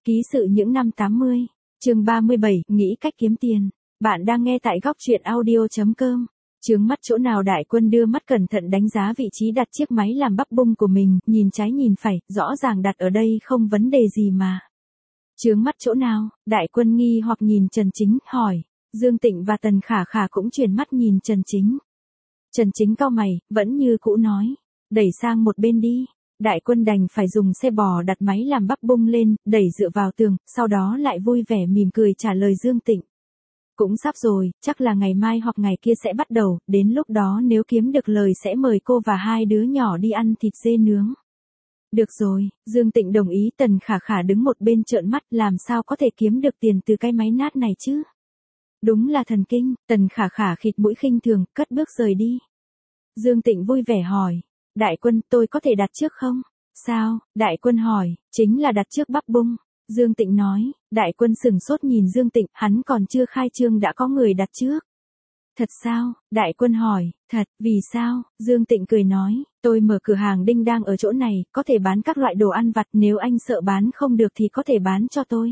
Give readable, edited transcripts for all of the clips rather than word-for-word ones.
Ký sự những năm 80, chương 37, nghĩ cách kiếm tiền. Bạn đang nghe tại góc truyện audio.com. Chướng mắt chỗ nào? Đại Quân đưa mắt cẩn thận đánh giá vị trí đặt chiếc máy làm bắp bung của mình, nhìn trái nhìn phải, rõ ràng đặt ở đây không vấn đề gì mà. Chướng mắt chỗ nào? Đại Quân nghi hoặc nhìn Trần Chính, hỏi. Dương Tịnh và Tần Khả Khả cũng chuyển mắt nhìn Trần Chính. Trần Chính cau mày, vẫn như cũ nói. Đẩy sang một bên đi. Đại Quân đành phải dùng xe bò đặt máy làm bắp bung lên, đẩy dựa vào tường, sau đó lại vui vẻ mỉm cười trả lời Dương Tịnh. Cũng sắp rồi, chắc là ngày mai hoặc ngày kia sẽ bắt đầu, đến lúc đó nếu kiếm được lời sẽ mời cô và hai đứa nhỏ đi ăn thịt dê nướng. Được rồi, Dương Tịnh đồng ý. Tần Khả Khả đứng một bên trợn mắt, làm sao có thể kiếm được tiền từ cái máy nát này chứ? Đúng là thần kinh. Tần Khả Khả khịt mũi khinh thường, cất bước rời đi. Dương Tịnh vui vẻ hỏi. Đại Quân, tôi có thể đặt trước không? Sao? Đại Quân hỏi. Chính là đặt trước bắp bung. Dương Tịnh nói. Đại Quân sừng sốt nhìn Dương Tịnh, hắn còn chưa khai trương đã có người đặt trước. Thật sao? Đại Quân hỏi. Thật, vì sao? Dương Tịnh cười nói. Tôi mở cửa hàng đinh đang ở chỗ này, có thể bán các loại đồ ăn vặt, nếu anh sợ bán không được thì có thể bán cho tôi.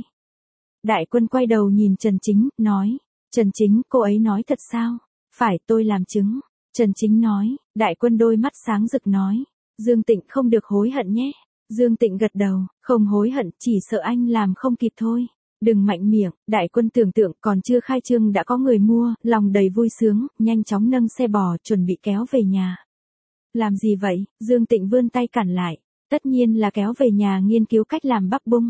Đại Quân quay đầu nhìn Trần Chính, nói. Trần Chính, cô ấy nói thật sao? Phải, tôi làm chứng. Trần Chính nói. Đại Quân đôi mắt sáng rực nói. Dương Tịnh không được hối hận nhé. Dương Tịnh gật đầu. Không hối hận, chỉ sợ anh làm không kịp thôi. Đừng mạnh miệng. Đại Quân tưởng tượng còn chưa khai trương đã có người mua, lòng đầy vui sướng, nhanh chóng nâng xe bò chuẩn bị kéo về nhà. Làm gì vậy? Dương Tịnh vươn tay cản lại. Tất nhiên là kéo về nhà nghiên cứu cách làm bắp bung.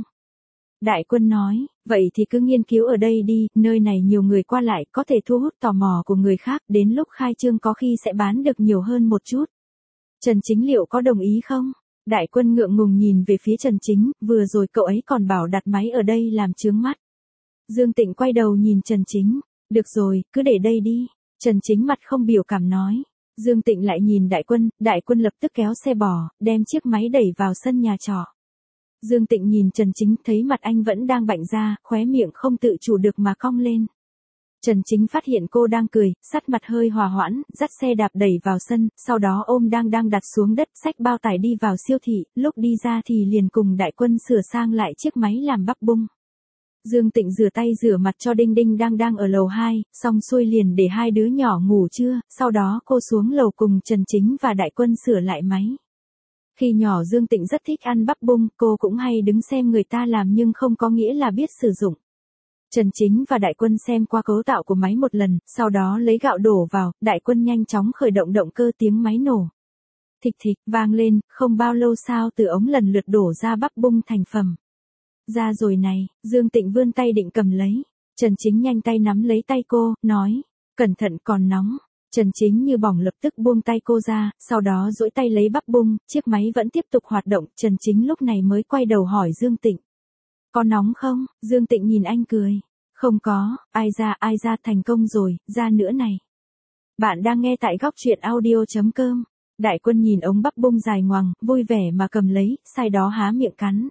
Đại Quân nói, vậy thì cứ nghiên cứu ở đây đi, nơi này nhiều người qua lại, có thể thu hút tò mò của người khác, đến lúc khai trương có khi sẽ bán được nhiều hơn một chút. Trần Chính liệu có đồng ý không? Đại Quân ngượng ngùng nhìn về phía Trần Chính, vừa rồi cậu ấy còn bảo đặt máy ở đây làm chướng mắt. Dương Tịnh quay đầu nhìn Trần Chính, được rồi, cứ để đây đi. Trần Chính mặt không biểu cảm nói. Dương Tịnh lại nhìn Đại Quân lập tức kéo xe bò, đem chiếc máy đẩy vào sân nhà trọ. Dương Tịnh nhìn Trần Chính, thấy mặt anh vẫn đang bạnh ra, khóe miệng không tự chủ được mà cong lên. Trần Chính phát hiện cô đang cười, sắc mặt hơi hòa hoãn, dắt xe đạp đẩy vào sân, sau đó ôm đang đặt xuống đất, xách bao tải đi vào siêu thị, lúc đi ra thì liền cùng Đại Quân sửa sang lại chiếc máy làm bắp bung. Dương Tịnh rửa tay rửa mặt cho Đinh đang ở lầu 2, xong xuôi liền để hai đứa nhỏ ngủ trưa, sau đó cô xuống lầu cùng Trần Chính và Đại Quân sửa lại máy. Khi nhỏ Dương Tịnh rất thích ăn bắp bung, cô cũng hay đứng xem người ta làm nhưng không có nghĩa là biết sử dụng. Trần Chính và Đại Quân xem qua cấu tạo của máy một lần, sau đó lấy gạo đổ vào, Đại Quân nhanh chóng khởi động động cơ, tiếng máy nổ. Thịch thịch, vang lên, không bao lâu sau từ ống lần lượt đổ ra bắp bung thành phẩm. Ra rồi này, Dương Tịnh vươn tay định cầm lấy. Trần Chính nhanh tay nắm lấy tay cô, nói, cẩn thận còn nóng. Trần Chính như bỏng lập tức buông tay cô ra, sau đó duỗi tay lấy bắp bung, chiếc máy vẫn tiếp tục hoạt động. Trần Chính lúc này mới quay đầu hỏi Dương Tịnh. Có nóng không? Dương Tịnh nhìn anh cười. Không có, ai ra thành công rồi, ra nữa này. Bạn đang nghe tại góc truyện audio.com. Đại Quân nhìn ống bắp bung dài ngoằng, vui vẻ mà cầm lấy, sau đó há miệng cắn.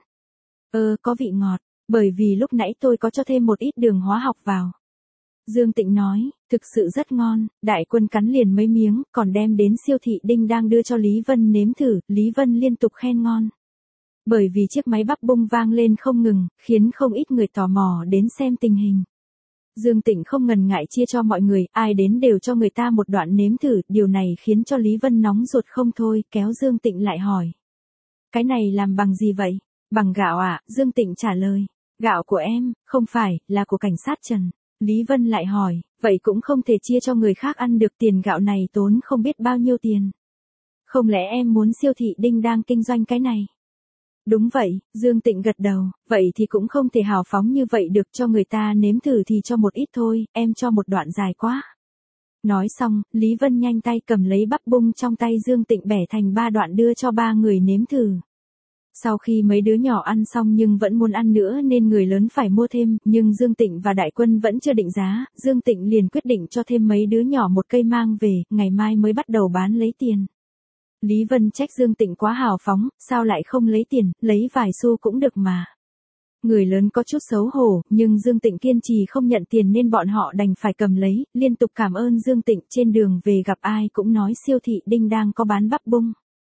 Có vị ngọt, bởi vì lúc nãy tôi có cho thêm một ít đường hóa học vào. Dương Tịnh nói, thực sự rất ngon. Đại Quân cắn liền mấy miếng, còn đem đến siêu thị Đinh đang đưa cho Lý Vân nếm thử, Lý Vân liên tục khen ngon. Bởi vì chiếc máy bắp bung vang lên không ngừng, khiến không ít người tò mò đến xem tình hình. Dương Tịnh không ngần ngại chia cho mọi người, ai đến đều cho người ta một đoạn nếm thử, điều này khiến cho Lý Vân nóng ruột không thôi, kéo Dương Tịnh lại hỏi. Cái này làm bằng gì vậy? Bằng gạo à? Dương Tịnh trả lời. Gạo của em, không phải, là của cảnh sát Trần. Lý Vân lại hỏi, vậy cũng không thể chia cho người khác ăn được, tiền gạo này tốn không biết bao nhiêu tiền. Không lẽ em muốn siêu thị Đinh đang kinh doanh cái này? Đúng vậy, Dương Tịnh gật đầu, vậy thì cũng không thể hào phóng như vậy được, cho người ta nếm thử thì cho một ít thôi, em cho một đoạn dài quá. Nói xong, Lý Vân nhanh tay cầm lấy bắp bung trong tay Dương Tịnh bẻ thành 3 đoạn đưa cho 3 người nếm thử. Sau khi mấy đứa nhỏ ăn xong nhưng vẫn muốn ăn nữa nên người lớn phải mua thêm, nhưng Dương Tịnh và Đại Quân vẫn chưa định giá, Dương Tịnh liền quyết định cho thêm mấy đứa nhỏ một cây mang về, ngày mai mới bắt đầu bán lấy tiền. Lý Vân trách Dương Tịnh quá hào phóng, sao lại không lấy tiền, lấy vài xu cũng được mà. Người lớn có chút xấu hổ, nhưng Dương Tịnh kiên trì không nhận tiền nên bọn họ đành phải cầm lấy, liên tục cảm ơn Dương Tịnh. Trên đường về gặp ai cũng nói siêu thị Đinh đang có bán bắp bung.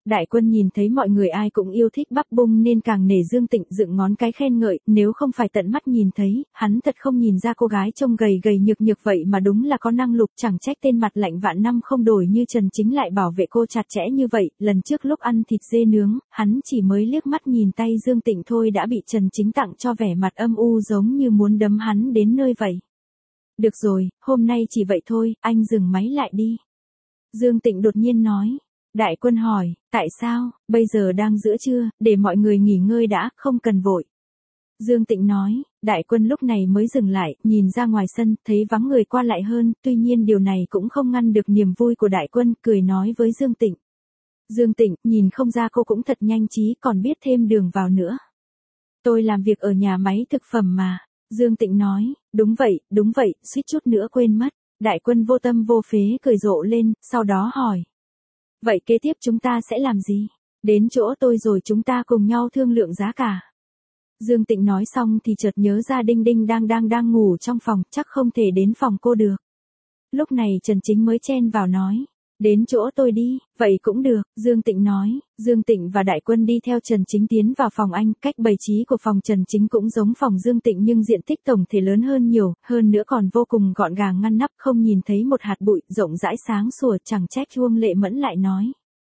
Đại Quân nhìn thấy mọi người ai cũng yêu thích bắp bung nên càng nể Dương Tịnh, dựng ngón cái khen ngợi, nếu không phải tận mắt nhìn thấy, hắn thật không nhìn ra cô gái trông gầy gầy nhược nhược vậy mà đúng là có năng lực, chẳng trách tên mặt lạnh vạn năm không đổi như Trần Chính lại bảo vệ cô chặt chẽ như vậy. Lần trước lúc ăn thịt dê nướng, hắn chỉ mới liếc mắt nhìn tay Dương Tịnh thôi đã bị Trần Chính tặng cho vẻ mặt âm u giống như muốn đấm hắn đến nơi vậy. Được rồi, hôm nay chỉ vậy thôi, anh dừng máy lại đi. Dương Tịnh đột nhiên nói. Đại Quân hỏi, tại sao, bây giờ đang giữa trưa, để mọi người nghỉ ngơi đã, không cần vội. Dương Tịnh nói, Đại Quân lúc này mới dừng lại, nhìn ra ngoài sân, thấy vắng người qua lại hơn, tuy nhiên điều này cũng không ngăn được niềm vui của Đại Quân, cười nói với Dương Tịnh. Dương Tịnh, nhìn không ra cô cũng thật nhanh trí, còn biết thêm đường vào nữa. Tôi làm việc ở nhà máy thực phẩm mà. Dương Tịnh nói, đúng vậy, suýt chút nữa quên mất. Đại Quân vô tâm vô phế cười rộ lên, sau đó hỏi. Vậy kế tiếp chúng ta sẽ làm gì? Đến chỗ tôi rồi chúng ta cùng nhau thương lượng giá cả. Dương Tịnh nói xong thì chợt nhớ ra Đinh Đinh đang ngủ trong phòng, chắc không thể đến phòng cô được. Lúc này Trần Chính mới chen vào nói. Đến chỗ tôi đi, vậy cũng được, Dương Tịnh nói. Dương Tịnh và Đại Quân đi theo Trần Chính tiến vào phòng anh, cách bày trí của phòng Trần Chính cũng giống phòng Dương Tịnh nhưng diện tích tổng thể lớn hơn nhiều, hơn nữa còn vô cùng gọn gàng ngăn nắp, không nhìn thấy một hạt bụi, rộng rãi sáng sủa, chẳng trách Chuông Lệ Mẫn lại nói.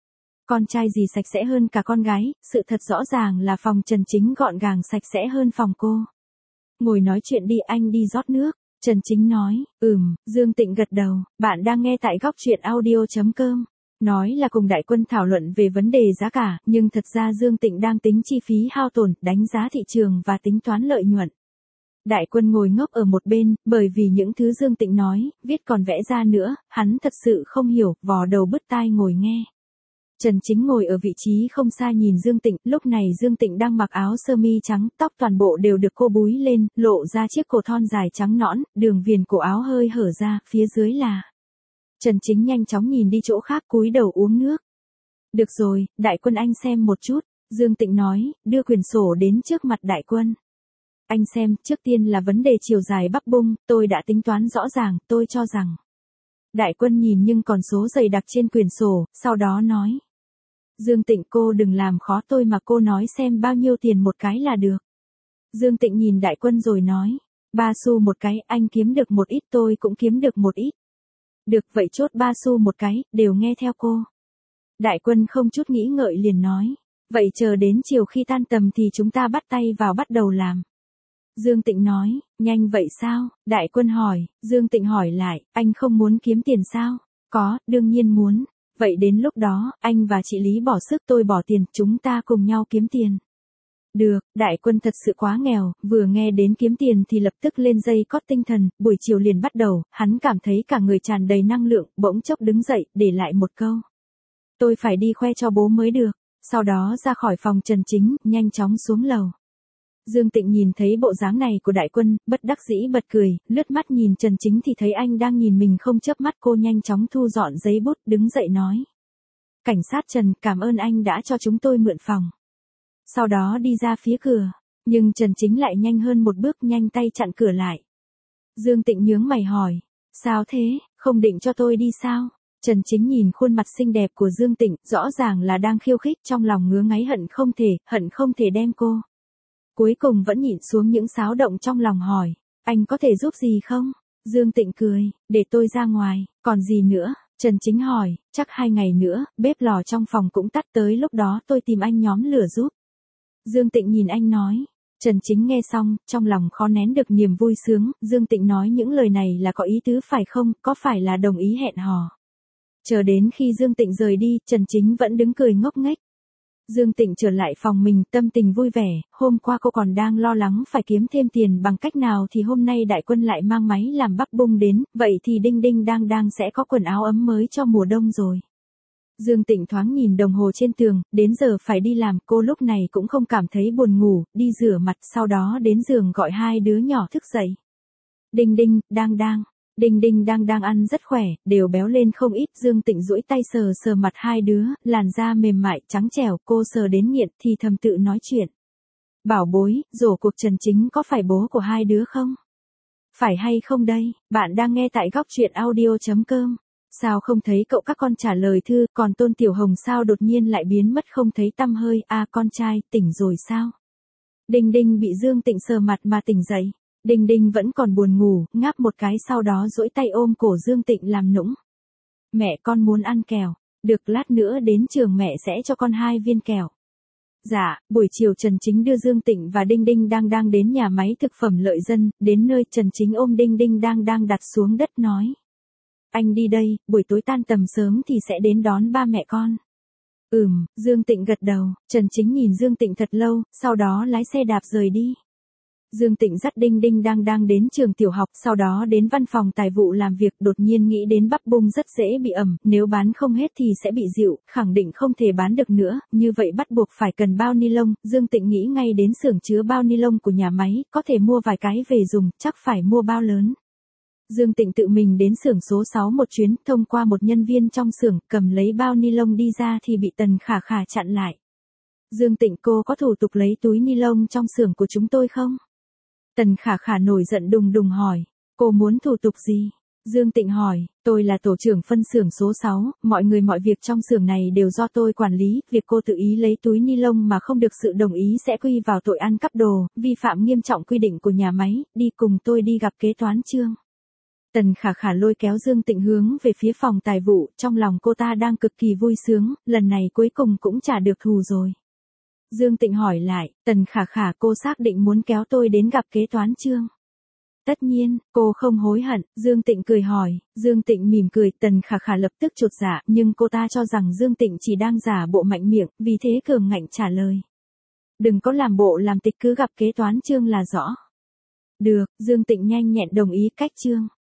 Con trai gì sạch sẽ hơn cả con gái, sự thật rõ ràng là phòng Trần Chính gọn gàng sạch sẽ hơn phòng cô. Ngồi nói chuyện đi, anh đi rót nước. Trần Chính nói, Dương Tịnh gật đầu, bạn đang nghe tại góc truyện audio.com. Nói là cùng Đại Quân thảo luận về vấn đề giá cả, nhưng thật ra Dương Tịnh đang tính chi phí hao tổn, đánh giá thị trường và tính toán lợi nhuận. Đại Quân ngồi ngốc ở một bên, bởi vì những thứ Dương Tịnh nói, viết còn vẽ ra nữa, hắn thật sự không hiểu, vò đầu bứt tai ngồi nghe. Trần Chính ngồi ở vị trí không xa nhìn Dương Tịnh, lúc này Dương Tịnh đang mặc áo sơ mi trắng, tóc toàn bộ đều được cô búi lên, lộ ra chiếc cổ thon dài trắng nõn, đường viền cổ áo hơi hở ra, phía dưới là. Trần Chính nhanh chóng nhìn đi chỗ khác, cúi đầu uống nước. Được rồi, Đại Quân anh xem một chút, Dương Tịnh nói, đưa quyển sổ đến trước mặt Đại Quân. Anh xem, trước tiên là vấn đề chiều dài bắp bung, tôi đã tính toán rõ ràng, tôi cho rằng. Đại Quân nhìn nhưng còn số dày đặc trên quyển sổ, sau đó nói. Dương Tịnh cô đừng làm khó tôi mà cô nói xem bao nhiêu tiền một cái là được. Dương Tịnh nhìn Đại Quân rồi nói. 3 xu một cái, anh kiếm được một ít tôi cũng kiếm được một ít. Được vậy chốt 3 xu một cái, đều nghe theo cô. Đại Quân không chút nghĩ ngợi liền nói. Vậy chờ đến chiều khi tan tầm thì chúng ta bắt tay vào bắt đầu làm. Dương Tịnh nói, nhanh vậy sao? Đại Quân hỏi, Dương Tịnh hỏi lại, anh không muốn kiếm tiền sao? Có, đương nhiên muốn. Vậy đến lúc đó, anh và chị Lý bỏ sức tôi bỏ tiền, chúng ta cùng nhau kiếm tiền. Được, Đại Quân thật sự quá nghèo, vừa nghe đến kiếm tiền thì lập tức lên dây cót tinh thần, buổi chiều liền bắt đầu, hắn cảm thấy cả người tràn đầy năng lượng, bỗng chốc đứng dậy, để lại một câu. Tôi phải đi khoe cho bố mới được, sau đó ra khỏi phòng Trần Chính, nhanh chóng xuống lầu. Dương Tịnh nhìn thấy bộ dáng này của Đại Quân, bất đắc dĩ bật cười, lướt mắt nhìn Trần Chính thì thấy anh đang nhìn mình không chớp mắt, cô nhanh chóng thu dọn giấy bút, đứng dậy nói. Cảnh sát Trần, cảm ơn anh đã cho chúng tôi mượn phòng. Sau đó đi ra phía cửa, nhưng Trần Chính lại nhanh hơn một bước, nhanh tay chặn cửa lại. Dương Tịnh nhướng mày hỏi, sao thế, không định cho tôi đi sao? Trần Chính nhìn khuôn mặt xinh đẹp của Dương Tịnh, rõ ràng là đang khiêu khích, trong lòng ngứa ngáy hận không thể đem cô. Cuối cùng vẫn nhịn xuống những xáo động trong lòng hỏi, anh có thể giúp gì không? Dương Tịnh cười, để tôi ra ngoài, còn gì nữa? Trần Chính hỏi, chắc 2 ngày nữa, bếp lò trong phòng cũng tắt, tới lúc đó tôi tìm anh nhóm lửa giúp. Dương Tịnh nhìn anh nói. Trần Chính nghe xong, trong lòng khó nén được niềm vui sướng, Dương Tịnh nói những lời này là có ý tứ phải không, có phải là đồng ý hẹn hò? Chờ đến khi Dương Tịnh rời đi, Trần Chính vẫn đứng cười ngốc nghếch. Dương Tịnh trở lại phòng mình, tâm tình vui vẻ, hôm qua cô còn đang lo lắng phải kiếm thêm tiền bằng cách nào thì hôm nay Đại Quân lại mang máy làm bắp bung đến, vậy thì Đinh Đinh đang sẽ có quần áo ấm mới cho mùa đông rồi. Dương Tịnh thoáng nhìn đồng hồ trên tường, đến giờ phải đi làm, cô lúc này cũng không cảm thấy buồn ngủ, đi rửa mặt, sau đó đến giường gọi 2 đứa nhỏ thức dậy. Đinh Đinh, Đinh Đinh đang ăn rất khỏe, đều béo lên không ít, Dương Tịnh duỗi tay sờ mặt 2 đứa, làn da mềm mại, trắng trẻo, cô sờ đến nghiện, thì thầm tự nói chuyện. Bảo bối, rổ cuộc Trần Chính có phải bố của 2 đứa không? Phải hay không đây? Bạn đang nghe tại góc truyện audio.com. Sao không thấy cậu các con trả lời thư, còn Tôn Tiểu Hồng sao đột nhiên lại biến mất không thấy tăm hơi, con trai, tỉnh rồi sao? Đinh Đinh bị Dương Tịnh sờ mặt mà tỉnh dậy. Đinh Đinh vẫn còn buồn ngủ, ngáp một cái sau đó duỗi tay ôm cổ Dương Tịnh làm nũng. Mẹ con muốn ăn kẹo, được lát nữa đến trường mẹ sẽ cho con 2 viên kẹo. Dạ, buổi chiều Trần Chính đưa Dương Tịnh và Đinh Đinh đang đến nhà máy thực phẩm Lợi Dân, đến nơi Trần Chính ôm Đinh Đinh đang đặt xuống đất nói. Anh đi đây, buổi tối tan tầm sớm thì sẽ đến đón ba mẹ con. Dương Tịnh gật đầu, Trần Chính nhìn Dương Tịnh thật lâu, sau đó lái xe đạp rời đi. Dương Tịnh dắt Đinh Đinh đang đến trường tiểu học, sau đó đến văn phòng tài vụ làm việc, đột nhiên nghĩ đến bắp bung rất dễ bị ẩm, nếu bán không hết thì sẽ bị dịu, khẳng định không thể bán được nữa, như vậy bắt buộc phải cần bao ni lông. Dương Tịnh nghĩ ngay đến xưởng chứa bao ni lông của nhà máy, có thể mua vài cái về dùng, chắc phải mua bao lớn. Dương Tịnh tự mình đến xưởng số 6 một chuyến, thông qua một nhân viên trong xưởng, cầm lấy bao ni lông đi ra thì bị Tần Khả Khả chặn lại. Dương Tịnh, cô có thủ tục lấy túi ni lông trong xưởng của chúng tôi không? Tần Khả Khả nổi giận đùng đùng hỏi, cô muốn thủ tục gì? Dương Tịnh hỏi, tôi là tổ trưởng phân xưởng số 6, mọi người mọi việc trong xưởng này đều do tôi quản lý, việc cô tự ý lấy túi ni lông mà không được sự đồng ý sẽ quy vào tội ăn cắp đồ, vi phạm nghiêm trọng quy định của nhà máy, đi cùng tôi đi gặp kế toán Trương. Tần Khả Khả lôi kéo Dương Tịnh hướng về phía phòng tài vụ, trong lòng cô ta đang cực kỳ vui sướng, lần này cuối cùng cũng trả được thù rồi. Dương Tịnh hỏi lại, Tần Khả Khả, cô xác định muốn kéo tôi đến gặp kế toán Trương? Tất nhiên, cô không hối hận, Dương Tịnh cười hỏi. Dương Tịnh mỉm cười, Tần Khả Khả lập tức chột dạ, nhưng cô ta cho rằng Dương Tịnh chỉ đang giả bộ mạnh miệng, vì thế cường ngạnh trả lời. Đừng có làm bộ làm tịch, cứ gặp kế toán Trương là rõ. Được, Dương Tịnh nhanh nhẹn đồng ý cách Trương.